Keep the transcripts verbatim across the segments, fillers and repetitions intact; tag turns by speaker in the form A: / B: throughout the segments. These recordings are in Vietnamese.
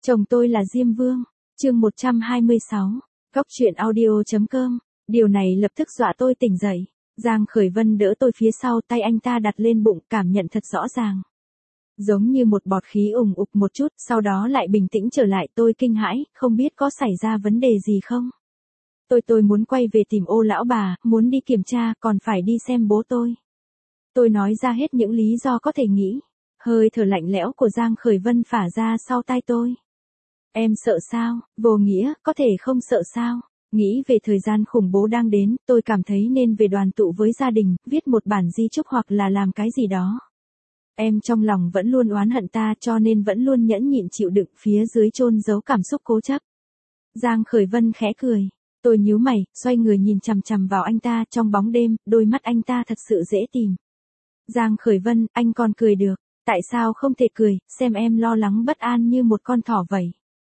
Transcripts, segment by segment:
A: Chồng tôi là Diêm Vương. Chương một trăm hai mươi sáu. Góc truyện audio.com. Điều này lập tức dọa tôi tỉnh dậy. Giang Khởi Vân đỡ tôi phía sau, tay anh ta đặt lên bụng, cảm nhận thật rõ ràng. Giống như một bọt khí ủng ục một chút, sau đó lại bình tĩnh trở lại. Tôi kinh hãi, không biết có xảy ra vấn đề gì không. Tôi tôi muốn quay về tìm Ô lão bà, muốn đi kiểm tra, còn phải đi xem bố tôi. Tôi nói ra hết những lý do có thể nghĩ. Hơi thở lạnh lẽo của Giang Khởi Vân phả ra sau tai tôi. Em sợ sao? Vô nghĩa, có thể không sợ sao? Nghĩ về thời gian khủng bố đang đến, tôi cảm thấy nên về đoàn tụ với gia đình, viết một bản di chúc hoặc là làm cái gì đó. Em trong lòng vẫn luôn oán hận ta, cho nên vẫn luôn nhẫn nhịn chịu đựng, phía dưới chôn giấu cảm xúc cố chấp. Giang Khởi Vân khẽ cười. Tôi nhíu mày, xoay người nhìn chằm chằm vào anh ta. Trong bóng đêm, đôi mắt anh ta thật sự dễ tìm. Giang Khởi Vân, anh còn cười được. Tại sao không thể cười, xem em lo lắng bất an như một con thỏ vậy.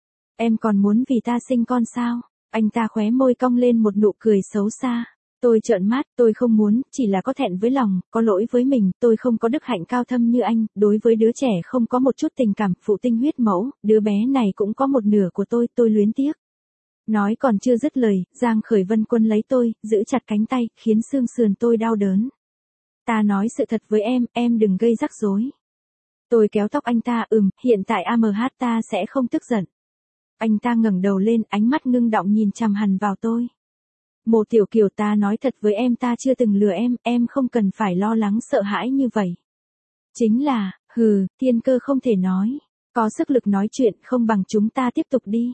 A: Em còn muốn vì ta sinh con sao? Anh ta khóe môi cong lên một nụ cười xấu xa. Tôi trợn mắt, tôi không muốn, chỉ là có thẹn với lòng, có lỗi với mình, tôi không có đức hạnh cao thâm như anh, đối với đứa trẻ không có một chút tình cảm, phụ tinh huyết mẫu, đứa bé này cũng có một nửa của tôi, tôi luyến tiếc. Nói còn chưa dứt lời, Giang Khởi Vân quân lấy tôi, giữ chặt cánh tay, khiến xương sườn tôi đau đớn. Ta nói sự thật với em, em đừng gây rắc rối. Tôi kéo tóc anh ta, ừm, hiện tại a em hát ta sẽ không tức giận. Anh ta ngẩng đầu lên, ánh mắt ngưng động nhìn chằm hằn vào tôi. Mộ Tiểu Kiều, ta nói thật với em, ta chưa từng lừa em, em không cần phải lo lắng sợ hãi như vậy. Chính là, hừ, tiên cơ không thể nói. Có sức lực nói chuyện không bằng chúng ta tiếp tục đi.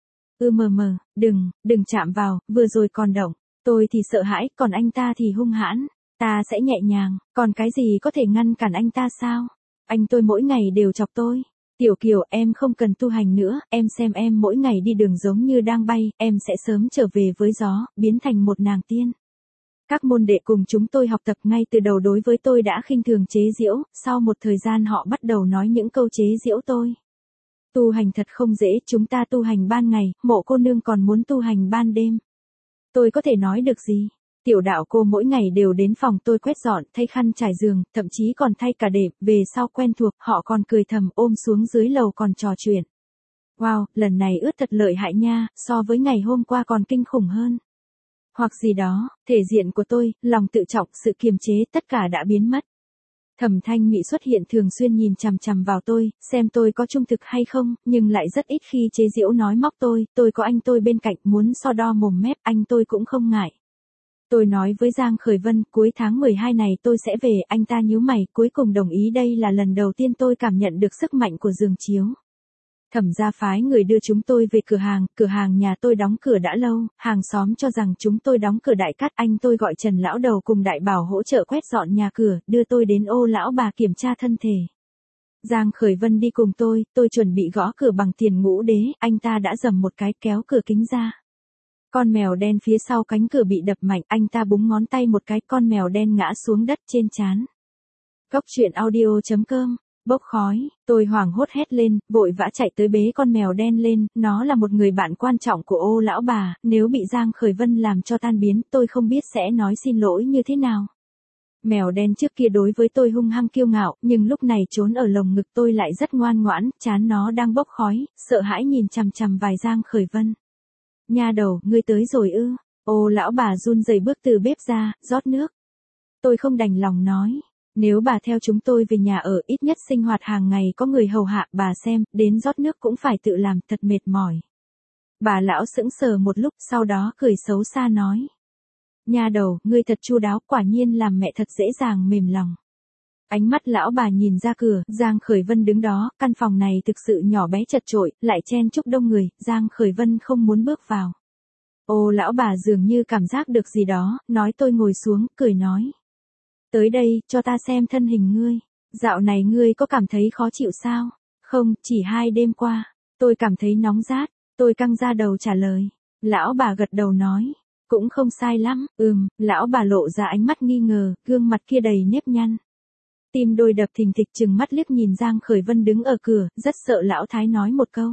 A: Ư mờ mờ, đừng, đừng chạm vào, vừa rồi còn động. Tôi thì sợ hãi, còn anh ta thì hung hãn. Ta sẽ nhẹ nhàng, còn cái gì có thể ngăn cản anh ta sao? Anh tôi mỗi ngày đều chọc tôi. Tiểu Kiều, em không cần tu hành nữa, em xem em mỗi ngày đi đường giống như đang bay, em sẽ sớm trở về với gió, biến thành một nàng tiên. Các môn đệ cùng chúng tôi học tập ngay từ đầu đối với tôi đã khinh thường chế giễu, sau một thời gian họ bắt đầu nói những câu chế giễu tôi. Tu hành thật không dễ, chúng ta tu hành ban ngày, Mộ cô nương còn muốn tu hành ban đêm. Tôi có thể nói được gì? Tiểu đạo cô mỗi ngày đều đến phòng tôi quét dọn, thay khăn trải giường, thậm chí còn thay cả đệm, về sau quen thuộc, họ còn cười thầm ôm xuống dưới lầu còn trò chuyện. Wow, lần này ướt thật lợi hại nha, so với ngày hôm qua còn kinh khủng hơn. Hoặc gì đó, thể diện của tôi, lòng tự trọng, sự kiềm chế, tất cả đã biến mất. Thẩm Thanh Mị xuất hiện thường xuyên nhìn chằm chằm vào tôi, xem tôi có trung thực hay không, nhưng lại rất ít khi chế giễu nói móc tôi, tôi có anh tôi bên cạnh, muốn so đo mồm mép, anh tôi cũng không ngại. Tôi nói với Giang Khởi Vân, cuối tháng mười hai này tôi sẽ về, anh ta nhíu mày, cuối cùng đồng ý. Đây là lần đầu tiên tôi cảm nhận được sức mạnh của giường chiếu. Thẩm gia phái người đưa chúng tôi về cửa hàng, cửa hàng nhà tôi đóng cửa đã lâu, hàng xóm cho rằng chúng tôi đóng cửa đại cát, anh tôi gọi Trần lão đầu cùng Đại Bảo hỗ trợ quét dọn nhà cửa, đưa tôi đến Ô lão bà kiểm tra thân thể. Giang Khởi Vân đi cùng tôi, tôi chuẩn bị gõ cửa bằng tiền ngũ đế, anh ta đã giầm một cái kéo cửa kính ra. Con mèo đen phía sau cánh cửa bị đập mạnh, anh ta búng ngón tay một cái, con mèo đen ngã xuống đất trên trán. Góc truyện audio.com. Bốc khói, tôi hoảng hốt hét lên, vội vã chạy tới bế con mèo đen lên, nó là một người bạn quan trọng của Ô lão bà, nếu bị Giang Khởi Vân làm cho tan biến, tôi không biết sẽ nói xin lỗi như thế nào. Mèo đen trước kia đối với tôi hung hăng kiêu ngạo, nhưng lúc này trốn ở lồng ngực tôi lại rất ngoan ngoãn, trán nó đang bốc khói, sợ hãi nhìn chằm chằm vài Giang Khởi Vân. Nha đầu, ngươi tới rồi ư? Ô lão bà run rẩy bước từ bếp ra, rót nước. Tôi không đành lòng nói. Nếu bà theo chúng tôi về nhà ở, ít nhất sinh hoạt hàng ngày có người hầu hạ, bà xem, đến rót nước cũng phải tự làm, thật mệt mỏi. Bà lão sững sờ một lúc, sau đó cười xấu xa nói. Nha đầu, ngươi thật chu đáo, quả nhiên làm mẹ thật dễ dàng mềm lòng. Ánh mắt lão bà nhìn ra cửa, Giang Khởi Vân đứng đó, căn phòng này thực sự nhỏ bé chật chội, lại chen chúc đông người, Giang Khởi Vân không muốn bước vào. Ô lão bà dường như cảm giác được gì đó, nói tôi ngồi xuống, cười nói. Tới đây, cho ta xem thân hình ngươi. Dạo này ngươi có cảm thấy khó chịu sao? Không, chỉ hai đêm qua. Tôi cảm thấy nóng rát. Tôi căng ra đầu trả lời. Lão bà gật đầu nói. Cũng không sai lắm. Ừm, lão bà lộ ra ánh mắt nghi ngờ, gương mặt kia đầy nếp nhăn. Tim đôi đập thình thịch, chừng mắt liếc nhìn Giang Khởi Vân đứng ở cửa, rất sợ lão thái nói một câu.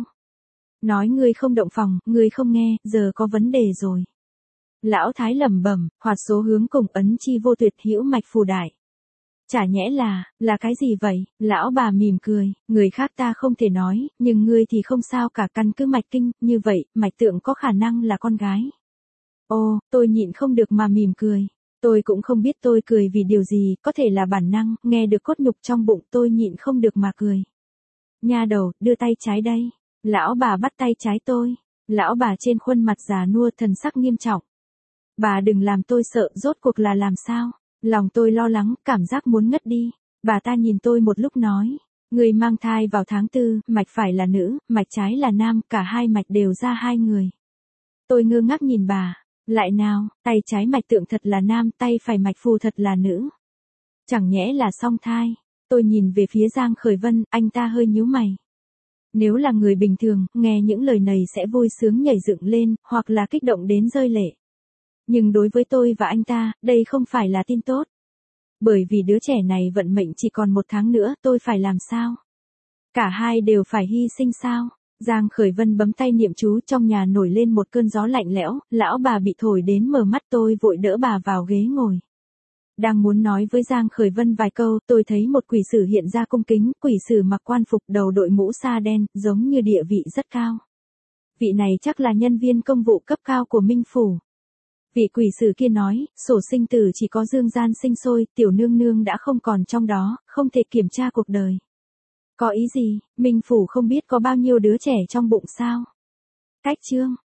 A: Nói ngươi không động phòng, ngươi không nghe, giờ có vấn đề rồi. Lão thái lẩm bẩm, hoạt số hướng cùng ấn chi vô tuyệt hữu mạch phù đại. Chả nhẽ là, là cái gì vậy? Lão bà mỉm cười, người khác ta không thể nói, nhưng ngươi thì không sao cả, căn cứ mạch kinh, như vậy, mạch tượng có khả năng là con gái. Ô, tôi nhịn không được mà mỉm cười. Tôi cũng không biết tôi cười vì điều gì, có thể là bản năng, nghe được cốt nhục trong bụng tôi nhịn không được mà cười. Nha đầu, đưa tay trái đây. Lão bà bắt tay trái tôi. Lão bà trên khuôn mặt già nua thần sắc nghiêm trọng. Bà đừng làm tôi sợ, rốt cuộc là làm sao? Lòng tôi lo lắng, cảm giác muốn ngất đi. Bà ta nhìn tôi một lúc nói. Người mang thai vào tháng tư, mạch phải là nữ, mạch trái là nam, cả hai mạch đều ra hai người. Tôi ngơ ngác nhìn bà. Lại nào, tay trái mạch tượng thật là nam, tay phải mạch phù thật là nữ. Chẳng nhẽ là song thai. Tôi nhìn về phía Giang Khởi Vân, anh ta hơi nhíu mày. Nếu là người bình thường, nghe những lời này sẽ vui sướng nhảy dựng lên, hoặc là kích động đến rơi lệ. Nhưng đối với tôi và anh ta, đây không phải là tin tốt. Bởi vì đứa trẻ này vận mệnh chỉ còn một tháng nữa, tôi phải làm sao? Cả hai đều phải hy sinh sao? Giang Khởi Vân bấm tay niệm chú, trong nhà nổi lên một cơn gió lạnh lẽo, lão bà bị thổi đến mở mắt, tôi vội đỡ bà vào ghế ngồi. Đang muốn nói với Giang Khởi Vân vài câu, tôi thấy một quỷ sử hiện ra cung kính, quỷ sử mặc quan phục, đầu đội mũ sa đen, giống như địa vị rất cao. Vị này chắc là nhân viên công vụ cấp cao của Minh Phủ. Vị quỷ sử kia nói, sổ sinh tử chỉ có dương gian sinh sôi, tiểu nương nương đã không còn trong đó, không thể kiểm tra cuộc đời. Có ý gì, Minh Phủ không biết có bao nhiêu đứa trẻ trong bụng sao? Cách chương.